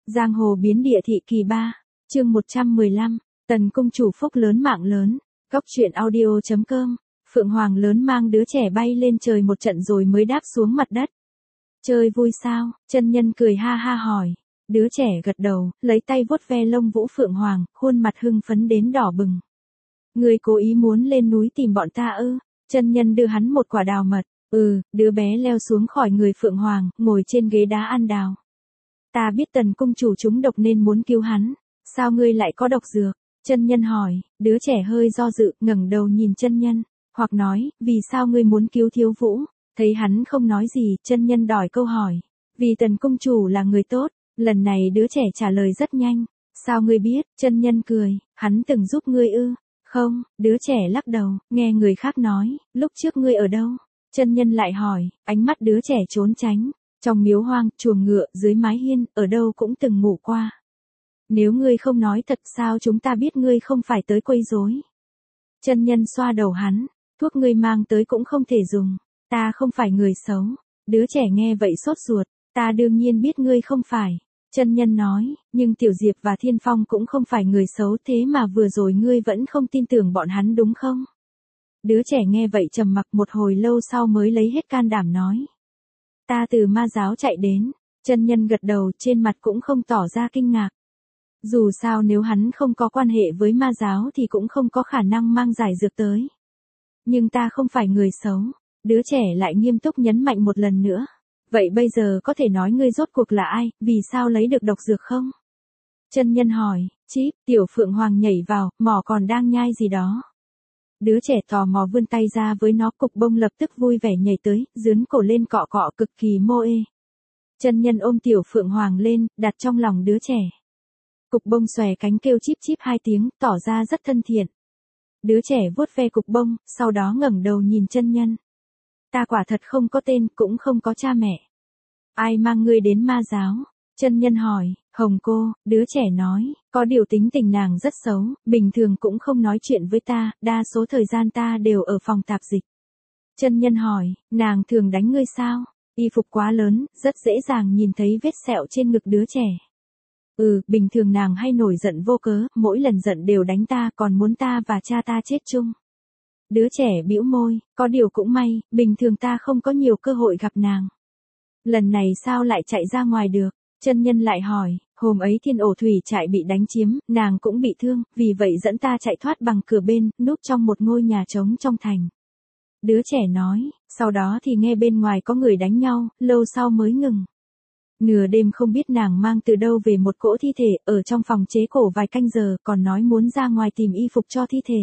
Giang hồ biến địa thị kỳ 3, chương 115, Tần công chủ phúc lớn mạng lớn, góc truyện audio.com, Phượng Hoàng lớn mang đứa trẻ bay lên trời một trận rồi mới đáp xuống mặt đất. Chơi vui sao? Chân nhân cười ha ha hỏi. Đứa trẻ gật đầu, lấy tay vuốt ve lông vũ Phượng Hoàng, khuôn mặt hưng phấn đến đỏ bừng. Người cố ý muốn lên núi tìm bọn ta ư? Chân nhân đưa hắn một quả đào mật. Đứa bé leo xuống khỏi người Phượng Hoàng, ngồi trên ghế đá ăn đào. Ta biết Tần cung chủ trúng độc nên muốn cứu hắn. Sao ngươi lại có độc dược? Chân nhân hỏi. Đứa trẻ hơi do dự, ngẩng đầu nhìn chân nhân, hoặc nói, vì sao ngươi muốn cứu Thiếu Vũ? Thấy hắn không nói gì, chân nhân đòi câu hỏi. Vì Tần cung chủ là người tốt. Lần này đứa trẻ trả lời rất nhanh. Sao ngươi biết? Chân nhân cười. Hắn từng giúp ngươi ư? Không, đứa trẻ lắc đầu, nghe người khác nói. Lúc trước ngươi ở đâu? Chân nhân lại hỏi. Ánh mắt đứa trẻ trốn tránh. Trong miếu hoang, chuồng ngựa, dưới mái hiên, ở đâu cũng từng ngủ qua. Nếu ngươi không nói thật sao chúng ta biết ngươi không phải tới quấy rối? Chân nhân xoa đầu hắn. Thuốc ngươi mang tới cũng không thể dùng. Ta không phải người xấu. Đứa trẻ nghe vậy sốt ruột. Ta đương nhiên biết ngươi không phải. Chân nhân nói, nhưng Tiểu Diệp và Thiên Phong cũng không phải người xấu, thế mà vừa rồi ngươi vẫn không tin tưởng bọn hắn đúng không? Đứa trẻ nghe vậy trầm mặc một hồi lâu sau mới lấy hết can đảm nói. Ta từ ma giáo chạy đến. Chân nhân gật đầu, trên mặt cũng không tỏ ra kinh ngạc. Dù sao nếu hắn không có quan hệ với ma giáo thì cũng không có khả năng mang giải dược tới. Nhưng ta không phải người xấu. Đứa trẻ lại nghiêm túc nhấn mạnh một lần nữa. Vậy bây giờ có thể nói ngươi rốt cuộc là ai, vì sao lấy được độc dược không? Chân nhân hỏi. Chíp, Tiểu Phượng Hoàng nhảy vào, mỏ còn đang nhai gì đó. Đứa trẻ tò mò vươn tay ra với nó, cục bông lập tức vui vẻ nhảy tới, dướn cổ lên cọ cọ cực kỳ mô ê. Chân nhân ôm Tiểu Phượng Hoàng lên, đặt trong lòng đứa trẻ. Cục bông xòe cánh kêu chíp chíp 2 tiếng, tỏ ra rất thân thiện. Đứa trẻ vuốt ve cục bông, sau đó ngẩng đầu nhìn chân nhân. Ta quả thật không có tên, cũng không có cha mẹ. Ai mang ngươi đến ma giáo? Chân nhân hỏi. Hồng cô, đứa trẻ nói, có điều tính tình nàng rất xấu, bình thường cũng không nói chuyện với ta, đa số thời gian ta đều ở phòng tạp dịch. Chân nhân hỏi, nàng thường đánh ngươi sao? Y phục quá lớn, rất dễ dàng nhìn thấy vết sẹo trên ngực đứa trẻ. Bình thường nàng hay nổi giận vô cớ, mỗi lần giận đều đánh ta, còn muốn ta và cha ta chết chung. Đứa trẻ bĩu môi, có điều cũng may, bình thường ta không có nhiều cơ hội gặp nàng. Lần này sao lại chạy ra ngoài được? Chân nhân lại hỏi, hôm ấy Thiên Ổ Thủy trại bị đánh chiếm, nàng cũng bị thương, vì vậy dẫn ta chạy thoát bằng cửa bên, núp trong một ngôi nhà trống trong thành. Đứa trẻ nói, sau đó thì nghe bên ngoài có người đánh nhau, lâu sau mới ngừng. Nửa đêm không biết nàng mang từ đâu về một cỗ thi thể, ở trong phòng chế cổ vài canh giờ, còn nói muốn ra ngoài tìm y phục cho thi thể.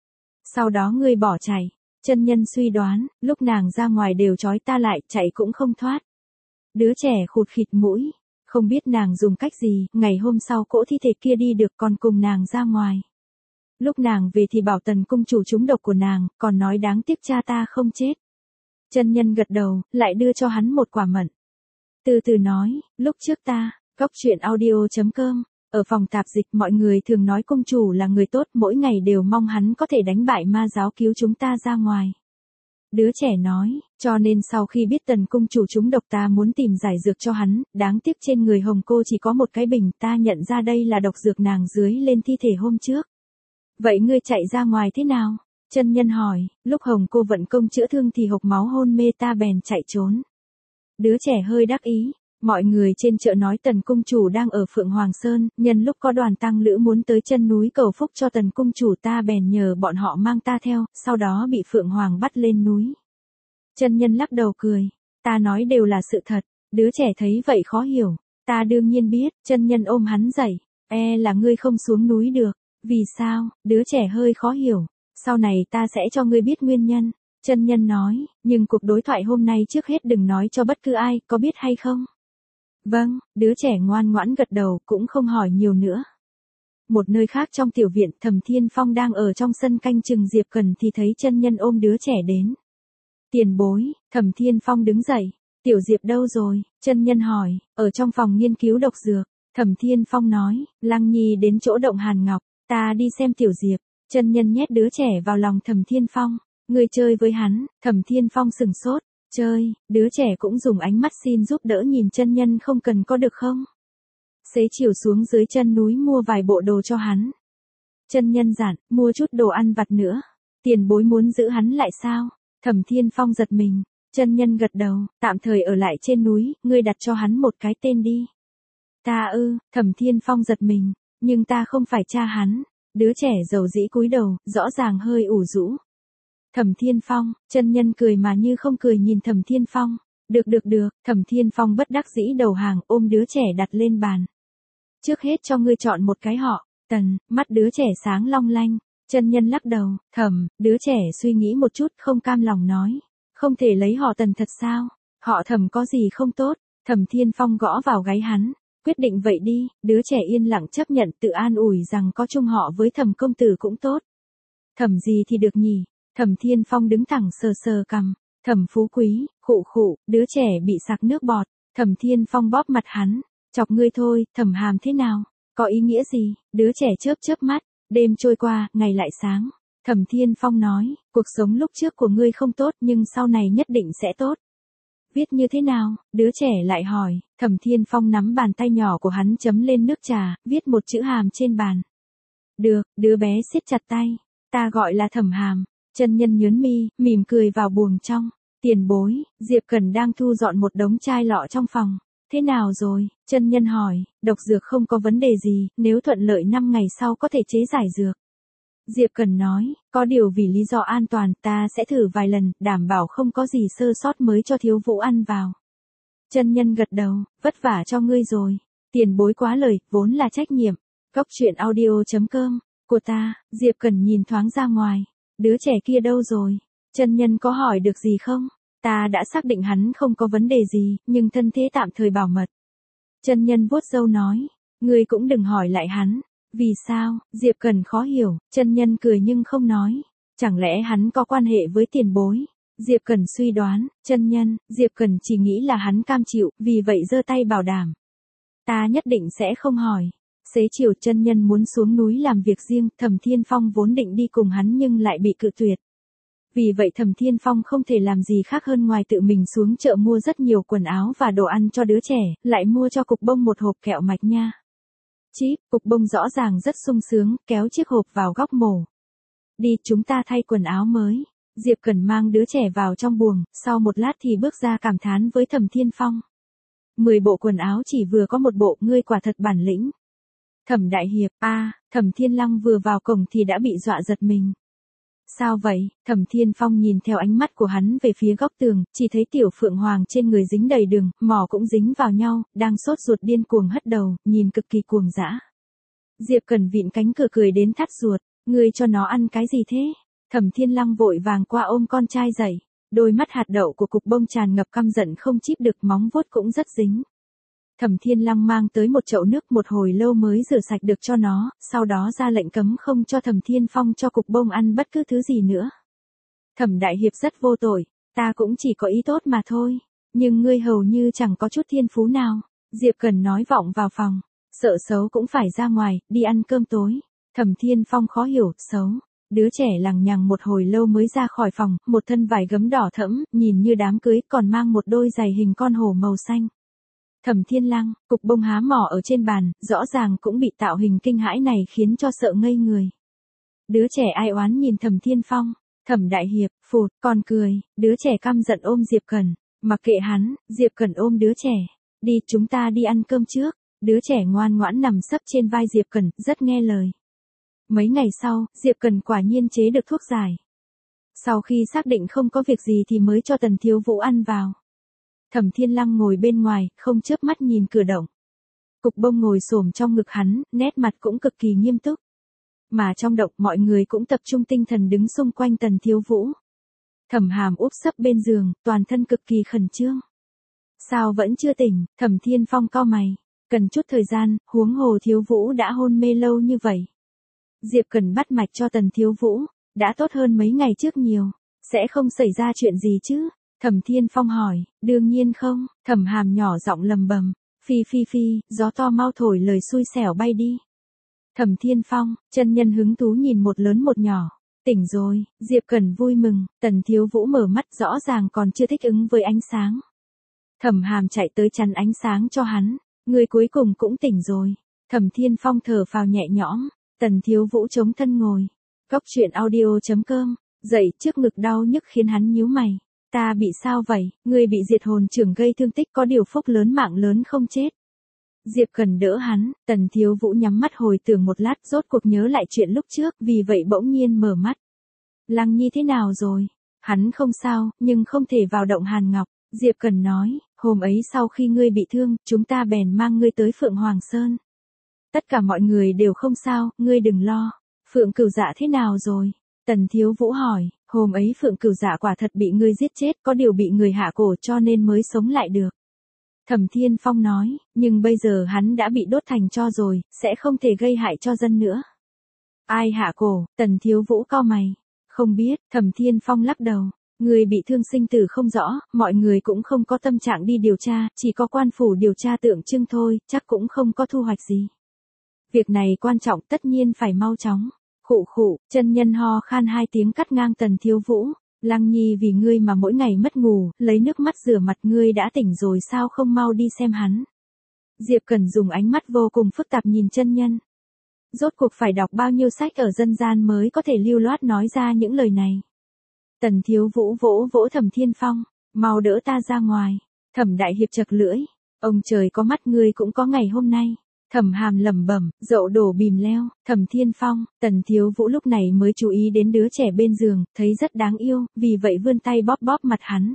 Sau đó ngươi bỏ chạy. Chân nhân suy đoán, lúc nàng ra ngoài đều trói ta lại, chạy cũng không thoát. Đứa trẻ khụt khịt mũi. Không biết nàng dùng cách gì, ngày hôm sau cỗ thi thể kia đi được còn cùng nàng ra ngoài. Lúc nàng về thì bảo Tần cung chủ trúng độc của nàng, còn nói đáng tiếc cha ta không chết. Chân nhân gật đầu, lại đưa cho hắn một quả mận. Từ từ nói, lúc trước ta, góc truyện audio.com, ở phòng tạp dịch mọi người thường nói cung chủ là người tốt, mỗi ngày đều mong hắn có thể đánh bại ma giáo cứu chúng ta ra ngoài. Đứa trẻ nói, cho nên sau khi biết Tần cung chủ trúng độc ta muốn tìm giải dược cho hắn, đáng tiếc trên người Hồng cô chỉ có một cái bình, ta nhận ra đây là độc dược nàng dưới lên thi thể hôm trước. Vậy ngươi chạy ra ngoài thế nào? Chân nhân hỏi, lúc Hồng cô vận công chữa thương thì hộc máu hôn mê ta bèn chạy trốn. Đứa trẻ hơi đắc ý. Mọi người trên chợ nói Tần cung chủ đang ở Phượng Hoàng Sơn, nhân lúc có đoàn tăng lữ muốn tới chân núi cầu phúc cho Tần cung chủ ta bèn nhờ bọn họ mang ta theo, sau đó bị Phượng Hoàng bắt lên núi. Chân nhân lắc đầu cười, ta nói đều là sự thật. Đứa trẻ thấy vậy khó hiểu, ta đương nhiên biết. Chân nhân ôm hắn dậy, là ngươi không xuống núi được. Vì sao? Đứa trẻ hơi khó hiểu, sau này ta sẽ cho ngươi biết nguyên nhân. Chân nhân nói, nhưng cuộc đối thoại hôm nay trước hết đừng nói cho bất cứ ai, có biết hay không? Vâng, đứa trẻ ngoan ngoãn gật đầu, cũng không hỏi nhiều nữa. Một nơi khác trong tiểu viện, Thẩm Thiên Phong đang ở trong sân canh chừng Diệp Cần thì thấy chân nhân ôm đứa trẻ đến. Tiền bối, Thẩm Thiên Phong đứng dậy. Tiểu Diệp đâu rồi? Chân nhân hỏi. Ở trong phòng nghiên cứu độc dược. Thẩm Thiên Phong nói, Lăng Nhi đến chỗ động Hàn Ngọc, ta đi xem Tiểu Diệp. Chân nhân nhét đứa trẻ vào lòng Thẩm Thiên Phong. Ngươi chơi với hắn. Thẩm Thiên Phong sừng sốt. Chơi, đứa trẻ cũng dùng ánh mắt xin giúp đỡ nhìn chân nhân, không cần có được không? Xế chiều xuống dưới chân núi mua vài bộ đồ cho hắn. Chân nhân dặn, mua chút đồ ăn vặt nữa. Tiền bối muốn giữ hắn lại sao? Thẩm Thiên Phong giật mình. Chân nhân gật đầu, tạm thời ở lại trên núi, ngươi đặt cho hắn một cái tên đi. Ta ư, Thẩm Thiên Phong giật mình, nhưng ta không phải cha hắn. Đứa trẻ dầu dĩ cúi đầu, rõ ràng hơi ủ rũ. Thẩm Thiên Phong, chân nhân cười mà như không cười nhìn Thẩm Thiên Phong. Được, Thẩm Thiên Phong bất đắc dĩ đầu hàng ôm đứa trẻ đặt lên bàn. Trước hết cho ngươi chọn một cái họ, Tần, mắt đứa trẻ sáng long lanh. Chân nhân lắc đầu, đứa trẻ suy nghĩ một chút không cam lòng nói. Không thể lấy họ Tần thật sao? Họ Thẩm có gì không tốt? Thẩm Thiên Phong gõ vào gáy hắn. Quyết định vậy đi, đứa trẻ yên lặng chấp nhận tự an ủi rằng có chung họ với Thẩm công tử cũng tốt. Thẩm gì thì được nhỉ? Thẩm Thiên Phong đứng thẳng sờ sờ cằm. Thẩm Phú Quý, khụ, đứa trẻ bị sặc nước bọt. Thẩm Thiên Phong bóp mặt hắn. Chọc ngươi thôi, Thẩm Hàm thế nào? Có ý nghĩa gì? Đứa trẻ chớp mắt. Đêm trôi qua, ngày lại sáng. Thẩm Thiên Phong nói, cuộc sống lúc trước của ngươi không tốt nhưng sau này nhất định sẽ tốt. Viết như thế nào? Đứa trẻ lại hỏi. Thẩm Thiên Phong nắm bàn tay nhỏ của hắn chấm lên nước trà, viết một chữ Hàm trên bàn. Được, đứa bé siết chặt tay. Ta gọi là Thẩm Hàm. Chân nhân nhớn mi, mỉm cười vào buồng trong. Tiền bối, Diệp Cẩn đang thu dọn một đống chai lọ trong phòng. Thế nào rồi? Chân nhân hỏi, độc dược không có vấn đề gì, nếu thuận lợi 5 ngày sau có thể chế giải dược. Diệp Cẩn nói, có điều vì lý do an toàn ta sẽ thử vài lần, đảm bảo không có gì sơ sót mới cho thiếu vũ ăn vào. Chân nhân gật đầu, vất vả cho ngươi rồi. Tiền bối quá lời, vốn là trách nhiệm. Góc truyện audio.com, của ta, Diệp Cẩn nhìn thoáng ra ngoài. Đứa trẻ kia đâu rồi? Chân nhân có hỏi được gì không? Ta đã xác định hắn không có vấn đề gì, nhưng thân thế tạm thời bảo mật. Chân nhân vuốt râu nói, ngươi cũng đừng hỏi lại hắn. Vì sao? Diệp Cẩn khó hiểu, chân nhân cười nhưng không nói. Chẳng lẽ hắn có quan hệ với tiền bối? Diệp Cẩn suy đoán, chân nhân, Diệp Cẩn chỉ nghĩ là hắn cam chịu, vì vậy giơ tay bảo đảm. Ta nhất định sẽ không hỏi. Xế chiều chân nhân muốn xuống núi làm việc riêng, Thẩm Thiên Phong vốn định đi cùng hắn nhưng lại bị cự tuyệt. Vì vậy Thẩm Thiên Phong không thể làm gì khác hơn ngoài tự mình xuống chợ mua rất nhiều quần áo và đồ ăn cho đứa trẻ, lại mua cho Cục Bông một hộp kẹo mạch nha. Chíp, Cục Bông rõ ràng rất sung sướng, kéo chiếc hộp vào góc mổ. Đi, chúng ta thay quần áo mới. Diệp Cẩn mang đứa trẻ vào trong buồng, sau một lát thì bước ra cảm thán với Thẩm Thiên Phong. 10 bộ quần áo chỉ vừa có một bộ, ngươi quả thật bản lĩnh. Thẩm đại hiệp, Thẩm Thiên Lăng vừa vào cổng thì đã bị dọa giật mình. Sao vậy? Thẩm Thiên Phong nhìn theo ánh mắt của hắn về phía góc tường, chỉ thấy tiểu phượng hoàng trên người dính đầy đường, mỏ cũng dính vào nhau, đang sốt ruột điên cuồng hất đầu, nhìn cực kỳ cuồng dã. Diệp Cẩn vịn cánh cửa cười đến thắt ruột, ngươi cho nó ăn cái gì thế? Thẩm Thiên Lăng vội vàng qua ôm con trai dậy, đôi mắt hạt đậu của Cục Bông tràn ngập căm giận không chíp được, móng vuốt cũng rất dính. Thẩm Thiên Lăng mang tới một chậu nước một hồi lâu mới rửa sạch được cho nó, sau đó ra lệnh cấm không cho Thẩm Thiên Phong cho Cục Bông ăn bất cứ thứ gì nữa. Thẩm đại hiệp rất vô tội, ta cũng chỉ có ý tốt mà thôi, nhưng ngươi hầu như chẳng có chút thiên phú nào. Diệp Cẩn nói vọng vào phòng, sợ xấu cũng phải ra ngoài, đi ăn cơm tối. Thẩm Thiên Phong khó hiểu, xấu. Đứa trẻ lằng nhằng một hồi lâu mới ra khỏi phòng, một thân vải gấm đỏ thẫm, nhìn như đám cưới, còn mang một đôi giày hình con hổ màu xanh. Thẩm Thiên Lăng, Cục Bông há mỏ ở trên bàn, rõ ràng cũng bị tạo hình kinh hãi này khiến cho sợ ngây người. Đứa trẻ ai oán nhìn Thẩm Thiên Phong, Thẩm đại hiệp, phụt, còn cười, đứa trẻ căm giận ôm Diệp Cẩn, mặc kệ hắn, Diệp Cẩn ôm đứa trẻ, đi chúng ta đi ăn cơm trước, đứa trẻ ngoan ngoãn nằm sấp trên vai Diệp Cẩn, rất nghe lời. Mấy ngày sau, Diệp Cẩn quả nhiên chế được thuốc giải. Sau khi xác định không có việc gì thì mới cho Tần Thiếu Vũ ăn vào. Thẩm Thiên Lăng ngồi bên ngoài, không chớp mắt nhìn cửa động. Cục Bông ngồi xổm trong ngực hắn, nét mặt cũng cực kỳ nghiêm túc. Mà trong động mọi người cũng tập trung tinh thần đứng xung quanh Tần Thiếu Vũ. Thẩm Hàm úp sấp bên giường, toàn thân cực kỳ khẩn trương. Sao vẫn chưa tỉnh? Thẩm Thiên Phong cau mày. Cần chút thời gian, huống hồ Thiếu Vũ đã hôn mê lâu như vậy. Diệp Cẩn bắt mạch cho Tần Thiếu Vũ, đã tốt hơn mấy ngày trước nhiều. Sẽ không xảy ra chuyện gì chứ? Thẩm Thiên Phong hỏi, đương nhiên không. Thẩm Hàm nhỏ giọng lầm bầm, phi, gió to mau thổi lời xui xẻo bay đi. Thẩm Thiên Phong, chân nhân hứng thú nhìn một lớn một nhỏ. Tỉnh rồi, Diệp Cẩn vui mừng, Tần Thiếu Vũ mở mắt rõ ràng còn chưa thích ứng với ánh sáng. Thẩm Hàm chạy tới chắn ánh sáng cho hắn. Ngươi cuối cùng cũng tỉnh rồi. Thẩm Thiên Phong thở phào nhẹ nhõm, Tần Thiếu Vũ chống thân ngồi. Góc truyện audio.com, dậy trước ngực đau nhức khiến hắn nhíu mày. Ta bị sao vậy, ngươi bị diệt hồn trưởng gây thương tích có điều phúc lớn mạng lớn không chết. Diệp Cần đỡ hắn, Tần Thiếu Vũ nhắm mắt hồi tưởng một lát rốt cuộc nhớ lại chuyện lúc trước vì vậy bỗng nhiên mở mắt. Lăng Nhi thế nào rồi? Hắn không sao, nhưng không thể vào động Hàn Ngọc. Diệp Cần nói, hôm ấy sau khi ngươi bị thương, chúng ta bèn mang ngươi tới Phượng Hoàng Sơn. Tất cả mọi người đều không sao, ngươi đừng lo. Phượng Cửu Dạ thế nào rồi? Tần Thiếu Vũ hỏi, hôm ấy Phượng Cửu Dạ quả thật bị ngươi giết chết, có điều bị người hạ cổ cho nên mới sống lại được. Thẩm Thiên Phong nói, nhưng bây giờ hắn đã bị đốt thành tro rồi, sẽ không thể gây hại cho dân nữa. Ai hạ cổ? Tần Thiếu Vũ cau mày. Không biết, Thẩm Thiên Phong lắc đầu. Người bị thương sinh tử không rõ, mọi người cũng không có tâm trạng đi điều tra, chỉ có quan phủ điều tra tượng trưng thôi, chắc cũng không có thu hoạch gì. Việc này quan trọng tất nhiên phải mau chóng. Khụ khụ, chân nhân ho khan 2 tiếng cắt ngang Tần Thiếu Vũ. Lăng Nhi vì ngươi mà mỗi ngày mất ngủ, lấy nước mắt rửa mặt ngươi đã tỉnh rồi sao không mau đi xem hắn. Diệp Cần dùng ánh mắt vô cùng phức tạp nhìn chân nhân. Rốt cuộc phải đọc bao nhiêu sách ở dân gian mới có thể lưu loát nói ra những lời này. Tần Thiếu Vũ vỗ vỗ Thẩm Thiên Phong, mau đỡ ta ra ngoài. Thẩm Đại Hiệp chật lưỡi, ông trời có mắt ngươi cũng có ngày hôm nay. Thẩm Hàm lẩm bẩm, dậu đổ bìm leo. Thẩm Thiên Phong, Tần Thiếu Vũ lúc này mới chú ý đến đứa trẻ bên giường, thấy rất đáng yêu, vì vậy vươn tay bóp bóp mặt hắn.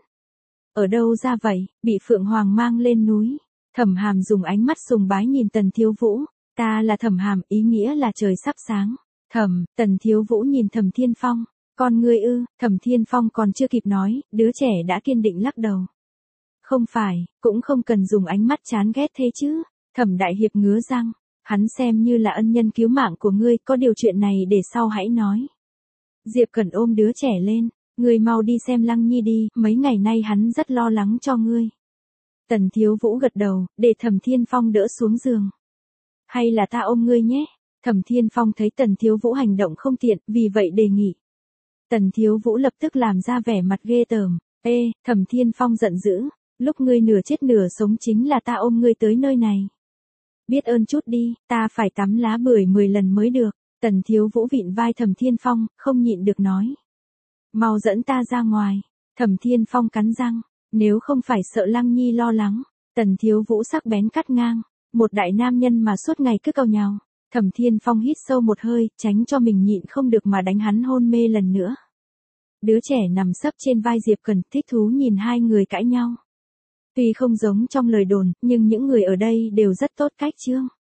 Ở đâu ra vậy, bị Phượng Hoàng mang lên núi. Thẩm Hàm dùng ánh mắt sùng bái nhìn Tần Thiếu Vũ, ta là Thẩm Hàm, ý nghĩa là trời sắp sáng. Tần Thiếu Vũ nhìn Thẩm Thiên Phong, con ngươi ư? Thẩm Thiên Phong còn chưa kịp nói, đứa trẻ đã kiên định lắc đầu. Không phải, cũng không cần dùng ánh mắt chán ghét thế chứ. Thẩm Đại Hiệp ngứa răng, hắn xem như là ân nhân cứu mạng của ngươi, có điều chuyện này để sau hãy nói. Diệp Cẩn ôm đứa trẻ lên, ngươi mau đi xem Lăng Nhi đi, mấy ngày nay hắn rất lo lắng cho ngươi. Tần Thiếu Vũ gật đầu, để Thẩm Thiên Phong đỡ xuống giường. Hay là ta ôm ngươi nhé? Thẩm Thiên Phong thấy Tần Thiếu Vũ hành động không tiện, vì vậy đề nghị. Tần Thiếu Vũ lập tức làm ra vẻ mặt ghê tởm. Ê, Thẩm Thiên Phong giận dữ, lúc ngươi nửa chết nửa sống chính là ta ôm ngươi tới nơi này. Biết ơn chút đi, ta phải tắm lá bưởi 10 lần mới được. Tần Thiếu Vũ vịn vai Thẩm Thiên Phong, không nhịn được nói. Mau dẫn ta ra ngoài. Thẩm Thiên Phong cắn răng, nếu không phải sợ Lăng Nhi lo lắng. Tần Thiếu Vũ sắc bén cắt ngang, một đại nam nhân mà suốt ngày cứ cau nhàu. Thẩm Thiên Phong hít sâu một hơi, tránh cho mình nhịn không được mà đánh hắn hôn mê lần nữa. Đứa trẻ nằm sấp trên vai Diệp Cần, thích thú nhìn hai người cãi nhau. Tuy không giống trong lời đồn, nhưng những người ở đây đều rất tốt cách chương.